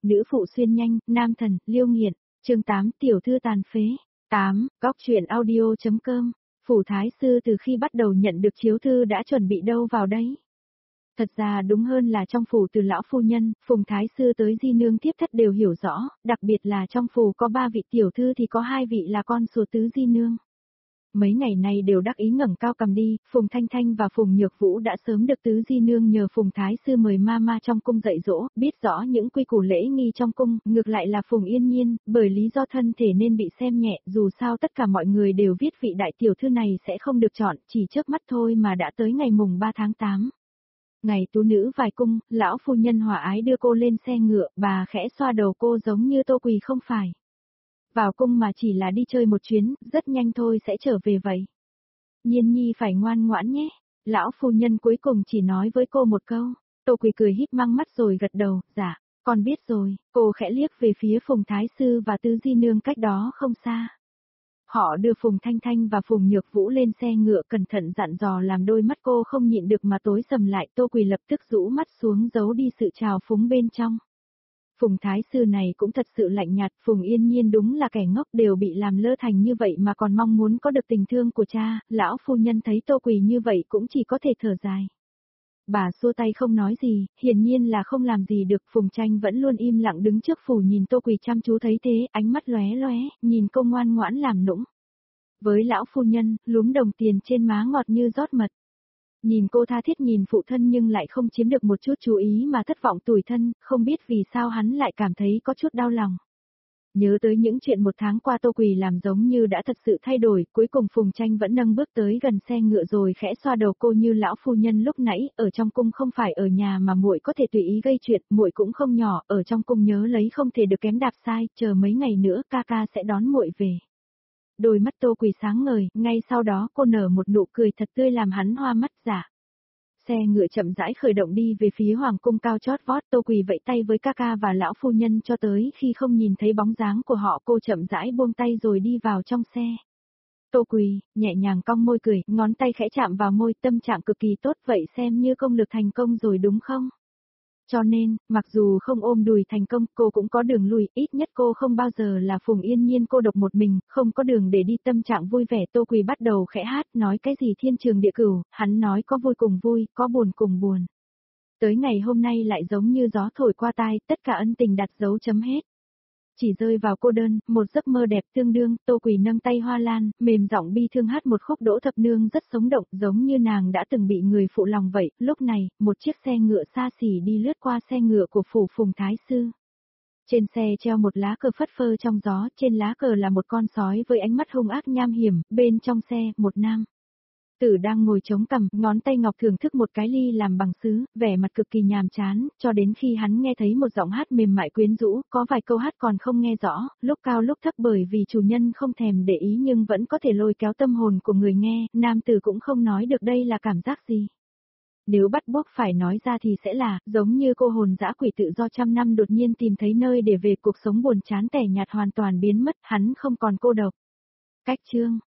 Nữ phụ xuyên nhanh, nam thần, liêu nghiện. Chương 8 tiểu thư tàn phế. 8. Góc truyện audio.com. Phủ thái sư từ khi bắt đầu nhận được chiếu thư đã chuẩn bị đâu vào đấy. Thật ra đúng hơn là trong phủ từ lão phu nhân, phùng thái sư tới di nương tiếp thất đều hiểu rõ, đặc biệt là trong phủ có 3 vị tiểu thư thì có 2 vị là con của tứ di nương. Mấy ngày nay đều đắc ý ngẩng cao cầm đi, Phùng Thanh Thanh và Phùng Nhược Vũ đã sớm được tứ di nương nhờ Phùng Thái Sư mời ma trong cung dạy dỗ, biết rõ những quy củ lễ nghi trong cung, ngược lại là Phùng Yên Nhiên, bởi lý do thân thể nên bị xem nhẹ, dù sao tất cả mọi người đều viết vị đại tiểu thư này sẽ không được chọn, chỉ chớp mắt thôi mà đã tới ngày mùng 3 tháng 8. Ngày tú nữ vài cung, lão phu nhân hòa ái đưa cô lên xe ngựa, bà khẽ xoa đầu cô giống như Tô Quỳ không phải. Vào cung mà chỉ là đi chơi một chuyến, rất nhanh thôi sẽ trở về vậy. Nhiên nhi phải ngoan ngoãn nhé. Lão phu nhân cuối cùng chỉ nói với cô một câu. Tô Quỳ cười híp mang mắt rồi gật đầu, dạ, con biết rồi. Cô khẽ liếc về phía Phùng Thái Sư và Tứ Di Nương cách đó không xa. Họ đưa Phùng Thanh Thanh và Phùng Nhược Vũ lên xe ngựa cẩn thận dặn dò làm đôi mắt cô không nhịn được mà tối sầm lại. Tô Quỳ lập tức rũ mắt xuống giấu đi sự trào phúng bên trong. Phùng Thái Sư này cũng thật sự lạnh nhạt, Phùng Yên Nhiên đúng là kẻ ngốc đều bị làm lơ thành như vậy mà còn mong muốn có được tình thương của cha, lão phu nhân thấy Tô Quỳ như vậy cũng chỉ có thể thở dài. Bà xua tay không nói gì, hiển nhiên là không làm gì được, Phùng Tranh vẫn luôn im lặng đứng trước phủ nhìn Tô Quỳ chăm chú thấy thế, ánh mắt lóe lóe, nhìn cô ngoan ngoãn làm nũng. Với lão phu nhân, lúm đồng tiền trên má ngọt như rót mật. Nhìn cô tha thiết nhìn phụ thân nhưng lại không chiếm được một chút chú ý mà thất vọng tủi thân, không biết vì sao hắn lại cảm thấy có chút đau lòng. Nhớ tới những chuyện một tháng qua Tô Quỳ làm giống như đã thật sự thay đổi, cuối cùng Phùng Tranh vẫn nâng bước tới gần xe ngựa rồi khẽ xoa đầu cô như lão phu nhân lúc nãy, ở trong cung không phải ở nhà mà muội có thể tùy ý gây chuyện, muội cũng không nhỏ, ở trong cung nhớ lấy không thể được kém đạp sai, chờ mấy ngày nữa ca ca sẽ đón muội về. Đôi mắt Tô Quỳ sáng ngời, ngay sau đó cô nở một nụ cười thật tươi làm hắn hoa mắt dạ. Xe ngựa chậm rãi khởi động đi về phía hoàng cung cao chót vót, Tô Quỳ vẫy tay với ca ca và lão phu nhân cho tới khi không nhìn thấy bóng dáng của họ cô chậm rãi buông tay rồi đi vào trong xe. Tô Quỳ, nhẹ nhàng cong môi cười, ngón tay khẽ chạm vào môi, tâm trạng cực kỳ tốt, vậy xem như công lực thành công rồi đúng không? Cho nên, mặc dù không ôm đùi thành công, cô cũng có đường lui, ít nhất cô không bao giờ là Phùng Yên Nhiên cô độc một mình, không có đường để đi, tâm trạng vui vẻ. Tô Quỳ bắt đầu khẽ hát, nói cái gì thiên trường địa cửu, hắn nói có vui cùng vui, có buồn cùng buồn. Tới ngày hôm nay lại giống như gió thổi qua tai, tất cả ân tình đặt dấu chấm hết. Chỉ rơi vào cô đơn, một giấc mơ đẹp tương đương, Tô Quỳ nâng tay hoa lan, mềm giọng bi thương hát một khúc Đỗ Thập Nương rất sống động, giống như nàng đã từng bị người phụ lòng vậy. Lúc này, một chiếc xe ngựa xa xỉ đi lướt qua xe ngựa của phủ Phùng Thái Sư. Trên xe treo một lá cờ phất phơ trong gió, trên lá cờ là một con sói với ánh mắt hung ác nham hiểm, bên trong xe, một nam tử đang ngồi chống cằm, ngón tay ngọc thưởng thức một cái ly làm bằng sứ, vẻ mặt cực kỳ nhàm chán, cho đến khi hắn nghe thấy một giọng hát mềm mại quyến rũ, có vài câu hát còn không nghe rõ, lúc cao lúc thấp bởi vì chủ nhân không thèm để ý nhưng vẫn có thể lôi kéo tâm hồn của người nghe, nam tử cũng không nói được đây là cảm giác gì. Nếu bắt buộc phải nói ra thì sẽ là, giống như cô hồn dã quỷ tự do trăm năm đột nhiên tìm thấy nơi để về, cuộc sống buồn chán tẻ nhạt hoàn toàn biến mất, hắn không còn cô độc. Cách chương